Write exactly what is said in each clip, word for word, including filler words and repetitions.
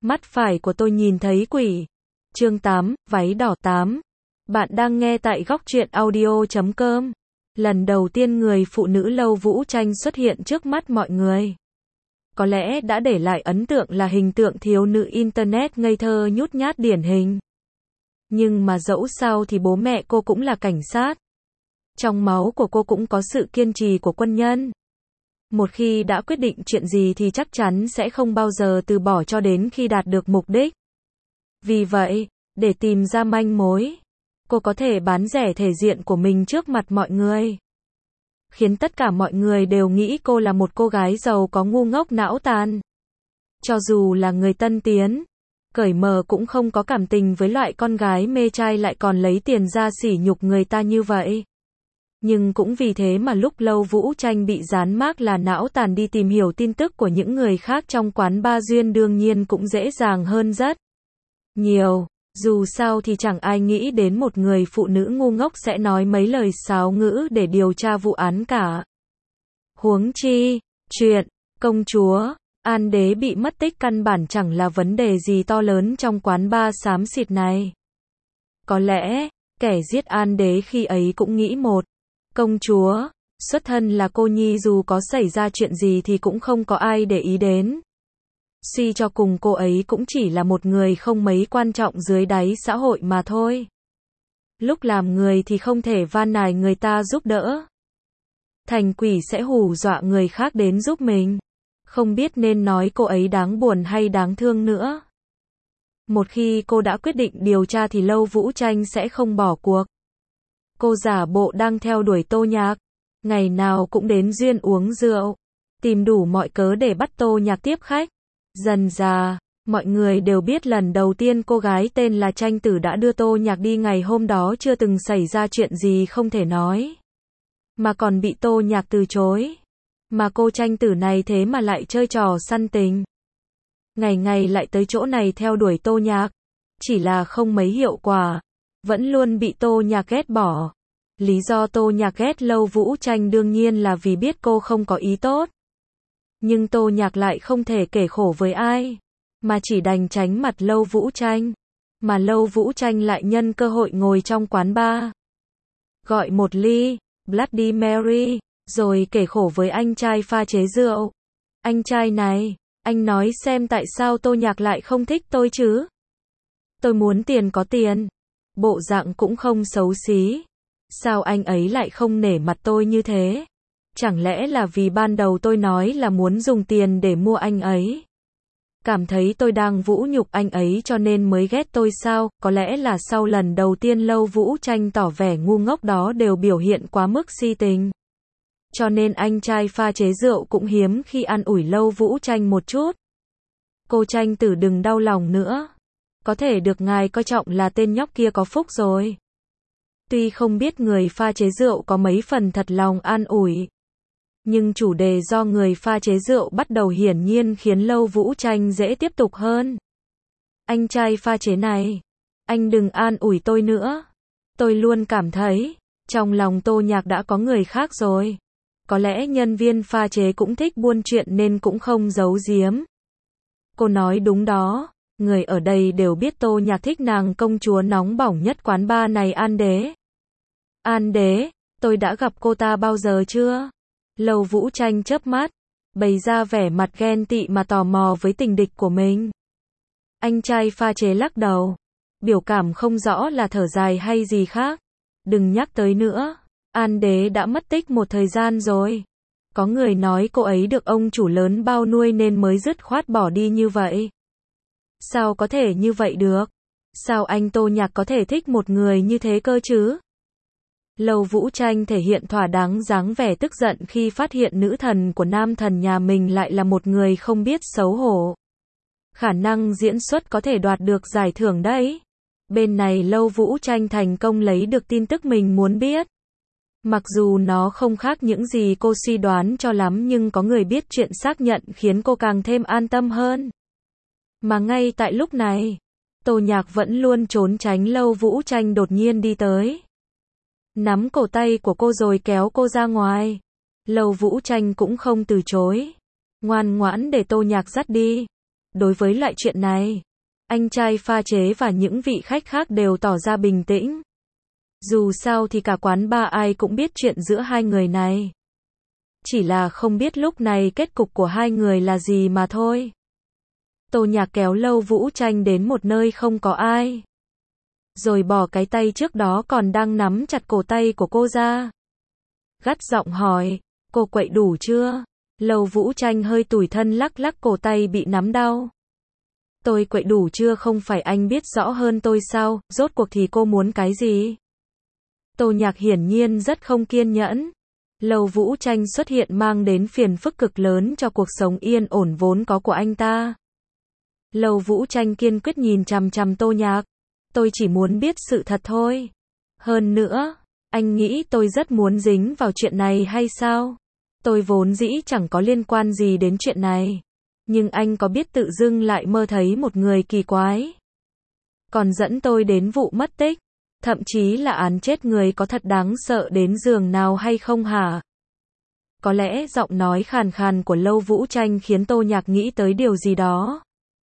Mắt phải của tôi nhìn thấy quỷ. Chương tám, váy đỏ tám. Bạn đang nghe tại góc truyện audio chấm com. Lần đầu tiên người phụ nữ Lâu Vũ Tranh xuất hiện trước mắt mọi người. Có lẽ đã để lại ấn tượng là hình tượng thiếu nữ internet ngây thơ nhút nhát điển hình. Nhưng mà dẫu sao thì bố mẹ cô cũng là cảnh sát. Trong máu của cô cũng có sự kiên trì của quân nhân. Một khi đã quyết định chuyện gì thì chắc chắn sẽ không bao giờ từ bỏ cho đến khi đạt được mục đích. Vì vậy, để tìm ra manh mối, cô có thể bán rẻ thể diện của mình trước mặt mọi người. Khiến tất cả mọi người đều nghĩ cô là một cô gái giàu có ngu ngốc não tàn. Cho dù là người tân tiến, cởi mở cũng không có cảm tình với loại con gái mê trai lại còn lấy tiền ra sỉ nhục người ta như vậy. Nhưng cũng vì thế mà lúc Lâu Vũ Tranh bị dán mác là não tàn đi tìm hiểu tin tức của những người khác trong quán bar duyên đương nhiên cũng dễ dàng hơn rất nhiều. Dù sao thì chẳng ai nghĩ đến một người phụ nữ ngu ngốc sẽ nói mấy lời sáo ngữ để điều tra vụ án cả. Huống chi, chuyện công chúa An Đế bị mất tích căn bản chẳng là vấn đề gì to lớn trong quán bar xám xịt này. Có lẽ, kẻ giết An Đế khi ấy cũng nghĩ một công chúa, xuất thân là cô nhi dù có xảy ra chuyện gì thì cũng không có ai để ý đến. Suy cho cùng cô ấy cũng chỉ là một người không mấy quan trọng dưới đáy xã hội mà thôi. Lúc làm người thì không thể van nài người ta giúp đỡ. Thành quỷ sẽ hù dọa người khác đến giúp mình. Không biết nên nói cô ấy đáng buồn hay đáng thương nữa. Một khi cô đã quyết định điều tra thì Lâu Vũ Tranh sẽ không bỏ cuộc. Cô giả bộ đang theo đuổi Tô Nhạc, ngày nào cũng đến duyên uống rượu, tìm đủ mọi cớ để bắt Tô Nhạc tiếp khách. Dần dà, mọi người đều biết lần đầu tiên cô gái tên là Tranh Tử đã đưa Tô Nhạc đi ngày hôm đó chưa từng xảy ra chuyện gì không thể nói, mà còn bị Tô Nhạc từ chối. Mà cô Tranh Tử này thế mà lại chơi trò săn tình. Ngày ngày lại tới chỗ này theo đuổi Tô Nhạc, chỉ là không mấy hiệu quả. Vẫn luôn bị Tô Nhạc ghét bỏ. Lý do Tô Nhạc ghét Lâu Vũ Tranh đương nhiên là vì biết cô không có ý tốt. Nhưng Tô Nhạc lại không thể kể khổ với ai, mà chỉ đành tránh mặt Lâu Vũ Tranh. Mà Lâu Vũ Tranh lại nhân cơ hội ngồi trong quán bar, gọi một ly Bloody Mary, rồi kể khổ với anh trai pha chế rượu. Anh trai này, anh nói xem tại sao Tô Nhạc lại không thích tôi chứ? Tôi muốn tiền có tiền. Bộ dạng cũng không xấu xí. Sao anh ấy lại không nể mặt tôi như thế? Chẳng lẽ là vì ban đầu tôi nói là muốn dùng tiền để mua anh ấy? Cảm thấy tôi đang vũ nhục anh ấy cho nên mới ghét tôi sao? Có lẽ là sau lần đầu tiên Lâu Vũ Tranh tỏ vẻ ngu ngốc đó đều biểu hiện quá mức si tình. Cho nên anh trai pha chế rượu cũng hiếm khi an ủi Lâu Vũ Tranh một chút. Cô Tranh Tử đừng đau lòng nữa. Có thể được ngài coi trọng là tên nhóc kia có phúc rồi. Tuy không biết người pha chế rượu có mấy phần thật lòng an ủi, nhưng chủ đề do người pha chế rượu bắt đầu hiển nhiên khiến Lâu Vũ Tranh dễ tiếp tục hơn. Anh trai pha chế này, anh đừng an ủi tôi nữa. Tôi luôn cảm thấy, trong lòng Tô Nhạc đã có người khác rồi. Có lẽ nhân viên pha chế cũng thích buôn chuyện nên cũng không giấu giếm. Cô nói đúng đó. Người ở đây đều biết Tô Nhạc thích nàng công chúa nóng bỏng nhất quán bar này An Đế. An Đế, tôi đã gặp cô ta bao giờ chưa? Lâu Vũ Tranh chớp mắt, bày ra vẻ mặt ghen tị mà tò mò với tình địch của mình. Anh trai pha chế lắc đầu, biểu cảm không rõ là thở dài hay gì khác. Đừng nhắc tới nữa, An Đế đã mất tích một thời gian rồi. Có người nói cô ấy được ông chủ lớn bao nuôi nên mới dứt khoát bỏ đi như vậy. Sao có thể như vậy được? Sao anh Tô Nhạc có thể thích một người như thế cơ chứ? Lâu Vũ Tranh thể hiện thỏa đáng dáng vẻ tức giận khi phát hiện nữ thần của nam thần nhà mình lại là một người không biết xấu hổ. Khả năng diễn xuất có thể đoạt được giải thưởng đấy. Bên này Lâu Vũ Tranh thành công lấy được tin tức mình muốn biết. Mặc dù nó không khác những gì cô suy đoán cho lắm nhưng có người biết chuyện xác nhận khiến cô càng thêm an tâm hơn. Mà ngay tại lúc này, Tô Nhạc vẫn luôn trốn tránh Lâu Vũ Tranh đột nhiên đi tới. Nắm cổ tay của cô rồi kéo cô ra ngoài. Lâu Vũ Tranh cũng không từ chối. Ngoan ngoãn để Tô Nhạc dắt đi. Đối với loại chuyện này, anh trai pha chế và những vị khách khác đều tỏ ra bình tĩnh. Dù sao thì cả quán bar ai cũng biết chuyện giữa hai người này. Chỉ là không biết lúc này kết cục của hai người là gì mà thôi. Tô Nhạc kéo Lâu Vũ Tranh đến một nơi không có ai. Rồi bỏ cái tay trước đó còn đang nắm chặt cổ tay của cô ra. Gắt giọng hỏi, cô quậy đủ chưa? Lâu Vũ Tranh hơi tủi thân lắc lắc cổ tay bị nắm đau. Tôi quậy đủ chưa không phải anh biết rõ hơn tôi sao, rốt cuộc thì cô muốn cái gì? Tô Nhạc hiển nhiên rất không kiên nhẫn. Lâu Vũ Tranh xuất hiện mang đến phiền phức cực lớn cho cuộc sống yên ổn vốn có của anh ta. Lâu Vũ Tranh kiên quyết nhìn chằm chằm Tô Nhạc. Tôi chỉ muốn biết sự thật thôi. Hơn nữa, anh nghĩ tôi rất muốn dính vào chuyện này hay sao? Tôi vốn dĩ chẳng có liên quan gì đến chuyện này. Nhưng anh có biết tự dưng lại mơ thấy một người kỳ quái. Còn dẫn tôi đến vụ mất tích. Thậm chí là án chết người có thật đáng sợ đến giường nào hay không hả? Có lẽ giọng nói khàn khàn của Lâu Vũ Tranh khiến Tô Nhạc nghĩ tới điều gì đó.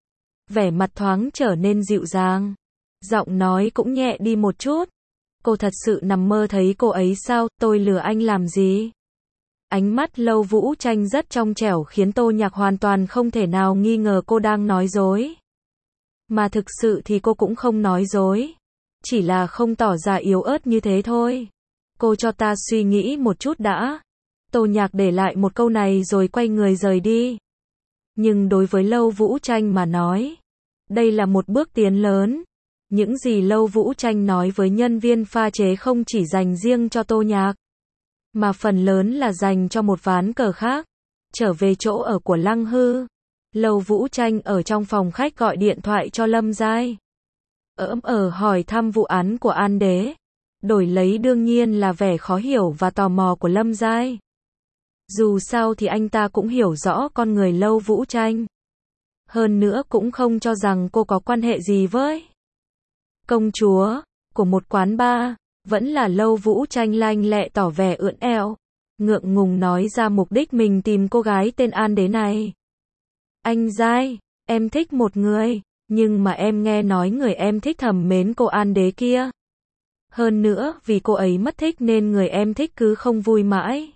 Vẻ mặt thoáng trở nên dịu dàng. Giọng nói cũng nhẹ đi một chút. Cô thật sự nằm mơ thấy cô ấy sao, tôi lừa anh làm gì? Ánh mắt Lâu Vũ Tranh rất trong trẻo khiến Tô Nhạc hoàn toàn không thể nào nghi ngờ cô đang nói dối. Mà thực sự thì cô cũng không nói dối. Chỉ là không tỏ ra yếu ớt như thế thôi. Cô cho ta suy nghĩ một chút đã. Tô Nhạc để lại một câu này rồi quay người rời đi. Nhưng đối với Lâu Vũ Tranh mà nói, đây là một bước tiến lớn. Những gì Lâu Vũ Tranh nói với nhân viên pha chế không chỉ dành riêng cho Tô Nhạc, mà phần lớn là dành cho một ván cờ khác. Trở về chỗ ở của Lăng Hư, Lâu Vũ Tranh ở trong phòng khách gọi điện thoại cho Lâm Giai. Ỡm ở hỏi thăm vụ án của An Đế. Đổi lấy đương nhiên là vẻ khó hiểu và tò mò của Lâm Giai. Dù sao thì anh ta cũng hiểu rõ con người Lâu Vũ Tranh. Hơn nữa cũng không cho rằng cô có quan hệ gì với công chúa của một quán bar. Vẫn là Lâu Vũ Tranh lanh lẹ tỏ vẻ ưỡn eo, ngượng ngùng nói ra mục đích mình tìm cô gái tên An Đế này. Anh Giai, em thích một người, nhưng mà em nghe nói người em thích thầm mến cô An Đế kia. Hơn nữa, vì cô ấy mất tích nên người em thích cứ không vui mãi.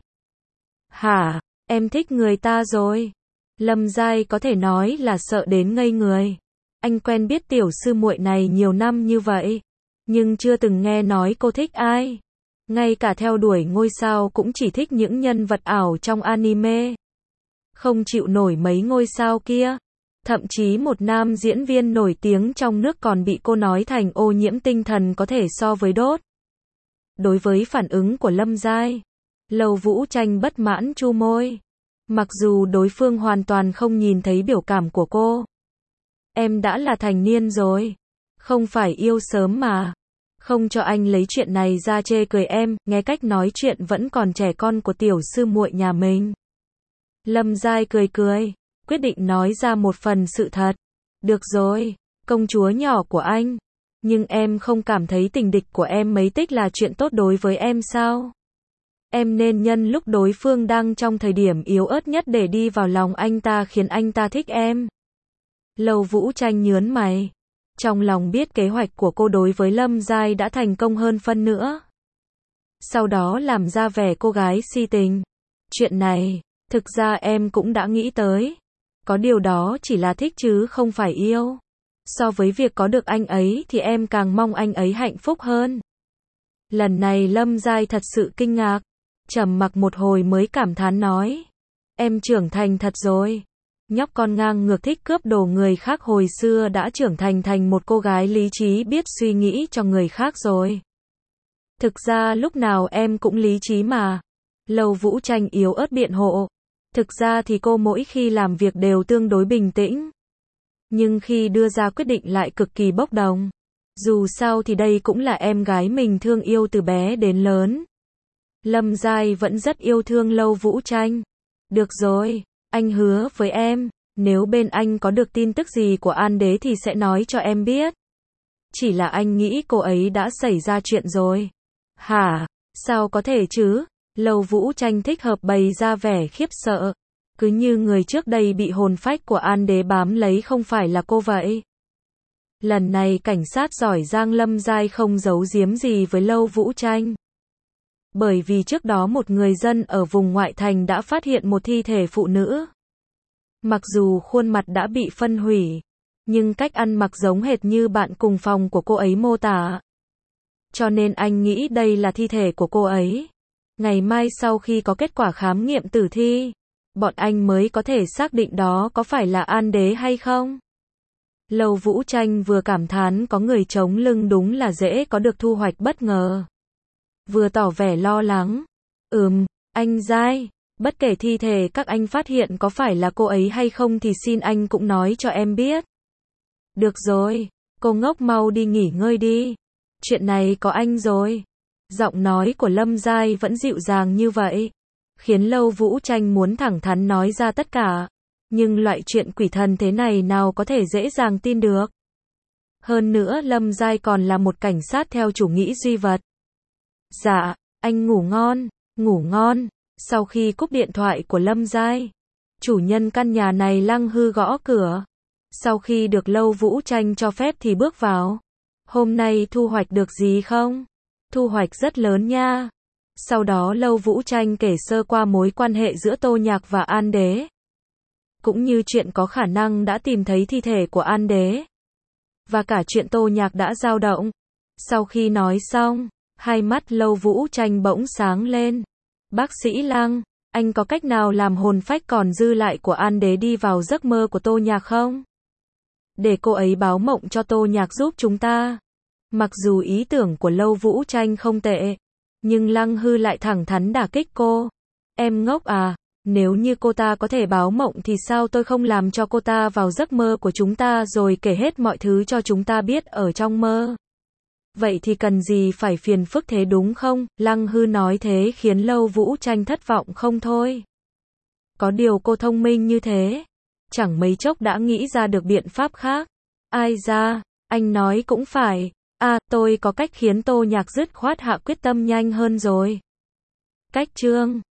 Hả, em thích người ta rồi? Lâm Giai có thể nói là sợ đến ngây người. Anh quen biết tiểu sư muội này nhiều năm như vậy, nhưng chưa từng nghe nói cô thích ai. Ngay cả theo đuổi ngôi sao cũng chỉ thích những nhân vật ảo trong anime. Không chịu nổi mấy ngôi sao kia. Thậm chí một nam diễn viên nổi tiếng trong nước còn bị cô nói thành ô nhiễm tinh thần có thể so với đốt. Đối với phản ứng của Lâm Giai, Lâu Vũ Tranh bất mãn chu môi. Mặc dù đối phương hoàn toàn không nhìn thấy biểu cảm của cô. Em đã là thành niên rồi. Không phải yêu sớm mà. Không cho anh lấy chuyện này ra chê cười em, nghe cách nói chuyện vẫn còn trẻ con của tiểu sư muội nhà mình. Lâm Giai cười cười, quyết định nói ra một phần sự thật. Được rồi, công chúa nhỏ của anh. Nhưng em không cảm thấy tình địch của em mấy tích là chuyện tốt đối với em sao? Em nên nhân lúc đối phương đang trong thời điểm yếu ớt nhất để đi vào lòng anh ta khiến anh ta thích em. Lâu Vũ Tranh nhớn mày. Trong lòng biết kế hoạch của cô đối với Lâm Giai đã thành công hơn phân nữa. Sau đó làm ra vẻ cô gái si tình. Chuyện này, thực ra em cũng đã nghĩ tới. Có điều đó chỉ là thích chứ không phải yêu. So với việc có được anh ấy thì em càng mong anh ấy hạnh phúc hơn. Lần này Lâm Giai thật sự kinh ngạc. Trầm mặc một hồi mới cảm thán nói. Em trưởng thành thật rồi. Nhóc con ngang ngược thích cướp đồ người khác hồi xưa đã trưởng thành thành một cô gái lý trí biết suy nghĩ cho người khác rồi. Thực ra lúc nào em cũng lý trí mà. Lâu Vũ Tranh yếu ớt biện hộ. Thực ra thì cô mỗi khi làm việc đều tương đối bình tĩnh. Nhưng khi đưa ra quyết định lại cực kỳ bốc đồng. Dù sao thì đây cũng là em gái mình thương yêu từ bé đến lớn. Lâm Giai vẫn rất yêu thương Lâu Vũ Tranh. Được rồi, anh hứa với em, nếu bên anh có được tin tức gì của An Đế thì sẽ nói cho em biết. Chỉ là anh nghĩ cô ấy đã xảy ra chuyện rồi. Hả? Sao có thể chứ? Lâu Vũ Tranh thích hợp bày ra vẻ khiếp sợ. Cứ như người trước đây bị hồn phách của An Đế bám lấy không phải là cô vậy. Lần này cảnh sát giỏi giang Lâm Giai không giấu giếm gì với Lâu Vũ Tranh. Bởi vì trước đó một người dân ở vùng ngoại thành đã phát hiện một thi thể phụ nữ. Mặc dù khuôn mặt đã bị phân hủy, nhưng cách ăn mặc giống hệt như bạn cùng phòng của cô ấy mô tả. Cho nên anh nghĩ đây là thi thể của cô ấy. Ngày mai sau khi có kết quả khám nghiệm tử thi, bọn anh mới có thể xác định đó có phải là An Đế hay không. Lâu Vũ Tranh vừa cảm thán có người chống lưng đúng là dễ có được thu hoạch bất ngờ. Vừa tỏ vẻ lo lắng. Ừm, anh Giai, bất kể thi thể các anh phát hiện có phải là cô ấy hay không thì xin anh cũng nói cho em biết. Được rồi, cô ngốc mau đi nghỉ ngơi đi. Chuyện này có anh rồi. Giọng nói của Lâm Giai vẫn dịu dàng như vậy, khiến Lâu Vũ Tranh muốn thẳng thắn nói ra tất cả. Nhưng loại chuyện quỷ thần thế này nào có thể dễ dàng tin được. Hơn nữa Lâm Giai còn là một cảnh sát theo chủ nghĩa duy vật. Dạ, anh ngủ ngon, ngủ ngon. Sau khi cúp điện thoại của Lâm Giai, chủ nhân căn nhà này Lăng Hư gõ cửa. Sau khi được Lâu Vũ Tranh cho phép thì bước vào. Hôm nay thu hoạch được gì không? Thu hoạch rất lớn nha. Sau đó Lâu Vũ Tranh kể sơ qua mối quan hệ giữa Tô Nhạc và An Đế. Cũng như chuyện có khả năng đã tìm thấy thi thể của An Đế. Và cả chuyện Tô Nhạc đã dao động. Sau khi nói xong, hai mắt Lâu Vũ Tranh bỗng sáng lên. Bác sĩ Lăng, anh có cách nào làm hồn phách còn dư lại của An Đế đi vào giấc mơ của Tô Nhạc không? Để cô ấy báo mộng cho Tô Nhạc giúp chúng ta. Mặc dù ý tưởng của Lâu Vũ Tranh không tệ, nhưng Lăng Hư lại thẳng thắn đả kích cô. Em ngốc à, nếu như cô ta có thể báo mộng thì sao tôi không làm cho cô ta vào giấc mơ của chúng ta rồi kể hết mọi thứ cho chúng ta biết ở trong mơ. Vậy thì cần gì phải phiền phức thế đúng không? Lăng Hư nói thế khiến Lâu Vũ Tranh thất vọng không thôi. Có điều cô thông minh như thế, chẳng mấy chốc đã nghĩ ra được biện pháp khác. Ai da, anh nói cũng phải. À, tôi có cách khiến Tô Nhạc dứt khoát hạ quyết tâm nhanh hơn rồi. Cách chương